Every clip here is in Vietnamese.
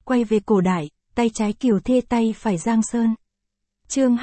quay về cổ đại, tay trái Kiều Thê tay phải Giang Sơn. Chương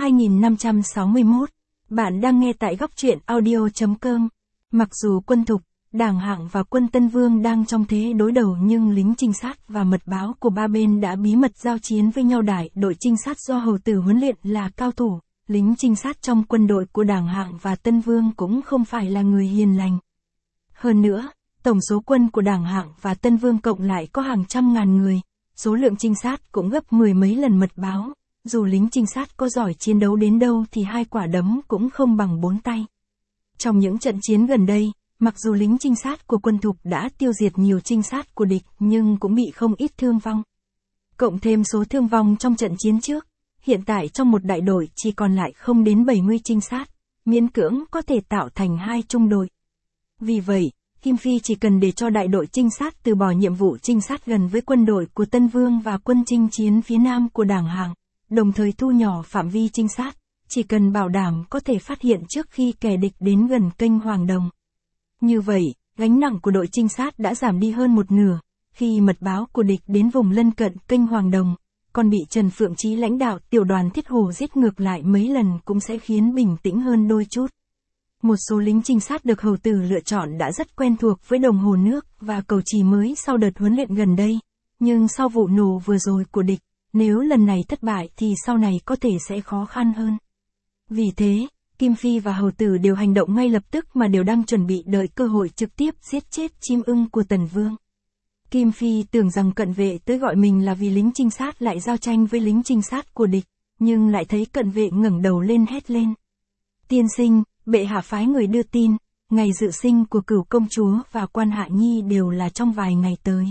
2561. Bạn đang nghe tại góc truyện audio.com. Mặc dù quân Thục, Đảng Hạng và quân Tân Vương đang trong thế đối đầu nhưng lính trinh sát và mật báo của ba bên đã bí mật giao chiến với nhau. Đại đội trinh sát do hầu tử huấn luyện là cao thủ, lính trinh sát trong quân đội của Đảng Hạng và Tân Vương cũng không phải là người hiền lành. Hơn nữa, tổng số quân của Đảng Hạng và Tân Vương cộng lại có hàng trăm ngàn người, số lượng trinh sát cũng gấp mười mấy lần mật báo. Dù lính trinh sát có giỏi chiến đấu đến đâu thì hai quả đấm cũng không bằng bốn tay. Trong những trận chiến gần đây, mặc dù lính trinh sát của quân Thục đã tiêu diệt nhiều trinh sát của địch nhưng cũng bị không ít thương vong. Cộng thêm số thương vong trong trận chiến trước, hiện tại trong một đại đội chỉ còn lại không đến 70 trinh sát, miễn cưỡng có thể tạo thành hai trung đội. Vì vậy, Kim Phi chỉ cần để cho đại đội trinh sát từ bỏ nhiệm vụ trinh sát gần với quân đội của Tân Vương và quân chinh chiến phía nam của Đảng Hạng, đồng thời thu nhỏ phạm vi trinh sát, chỉ cần bảo đảm có thể phát hiện trước khi kẻ địch đến gần kênh Hoàng Đồng. Như vậy, gánh nặng của đội trinh sát đã giảm đi hơn một nửa, khi mật báo của địch đến vùng lân cận kênh Hoàng Đồng, còn bị Trần Phượng Chí lãnh đạo tiểu đoàn Thiết Hồ giết ngược lại mấy lần cũng sẽ khiến bình tĩnh hơn đôi chút. Một số lính trinh sát được hầu tử lựa chọn đã rất quen thuộc với đồng hồ nước và cầu chì mới sau đợt huấn luyện gần đây, nhưng sau vụ nổ vừa rồi của địch, nếu lần này thất bại thì sau này có thể sẽ khó khăn hơn. Vì thế, Kim Phi và hầu tử đều hành động ngay lập tức mà đều đang chuẩn bị đợi cơ hội trực tiếp giết chết chim ưng của Tần Vương. Kim Phi tưởng rằng cận vệ tới gọi mình là vì lính trinh sát lại giao tranh với lính trinh sát của địch, nhưng lại thấy cận vệ ngẩng đầu lên hét lên. Tiên sinh, bệ hạ phái người đưa tin, ngày dự sinh của Cửu công chúa và Quan Hạ Nhi đều là trong vài ngày tới.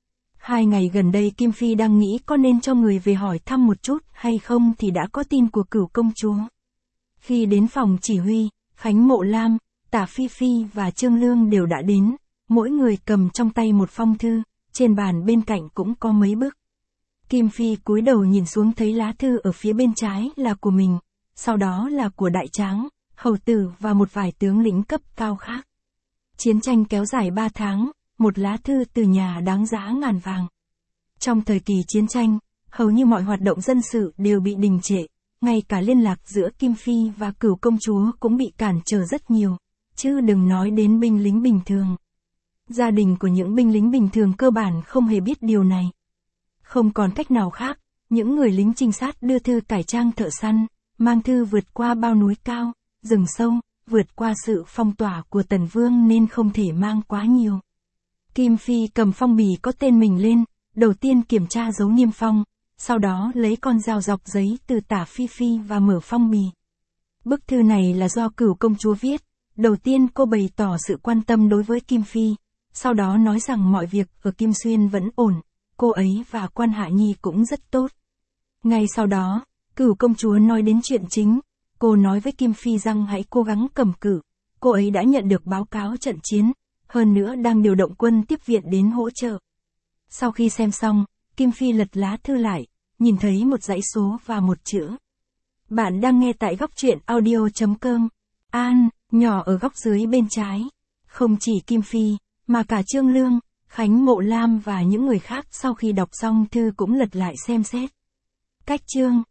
2 ngày gần đây Kim Phi đang nghĩ có nên cho người về hỏi thăm một chút hay không thì đã có tin của Cửu công chúa. Khi đến phòng chỉ huy, Khánh Mộ Lam, Tả Phi Phi và Trương Lương đều đã đến, mỗi người cầm trong tay một phong thư, trên bàn bên cạnh cũng có mấy bức. Kim Phi cúi đầu nhìn xuống thấy lá thư ở phía bên trái là của mình, sau đó là của Đại Tráng, hầu tử và một vài tướng lĩnh cấp cao khác. Chiến tranh kéo dài 3 tháng, một lá thư từ nhà đáng giá ngàn vàng. Trong thời kỳ chiến tranh, hầu như mọi hoạt động dân sự đều bị đình trệ, ngay cả liên lạc giữa Kim Phi và Cửu công chúa cũng bị cản trở rất nhiều, chứ đừng nói đến binh lính bình thường. Gia đình của những binh lính bình thường cơ bản không hề biết điều này. Không còn cách nào khác, những người lính trinh sát đưa thư cải trang thợ săn, mang thư vượt qua bao núi cao, rừng sâu, vượt qua sự phong tỏa của Tần Vương nên không thể mang quá nhiều. Kim Phi cầm phong bì có tên mình lên, đầu tiên kiểm tra dấu niêm phong, sau đó lấy con dao dọc giấy từ Tả Phi Phi và mở phong bì. Bức thư này là do Cửu công chúa viết, đầu tiên cô bày tỏ sự quan tâm đối với Kim Phi, sau đó nói rằng mọi việc ở Kim Xuyên vẫn ổn, cô ấy và Quan Hạ Nhi cũng rất tốt. Ngay sau đó, Cửu công chúa nói đến chuyện chính, cô nói với Kim Phi rằng hãy cố gắng cầm cự, cô ấy đã nhận được báo cáo trận chiến, hơn nữa đang điều động quân tiếp viện đến hỗ trợ. Sau khi xem xong, Kim Phi lật lá thư lại, nhìn thấy một dãy số và một chữ. Bạn đang nghe tại góc truyện audio.com. An, nhỏ ở góc dưới bên trái. Không chỉ Kim Phi, mà cả Trương Lương, Khánh Mộ Lam và những người khác sau khi đọc xong thư cũng lật lại xem xét. Cách chương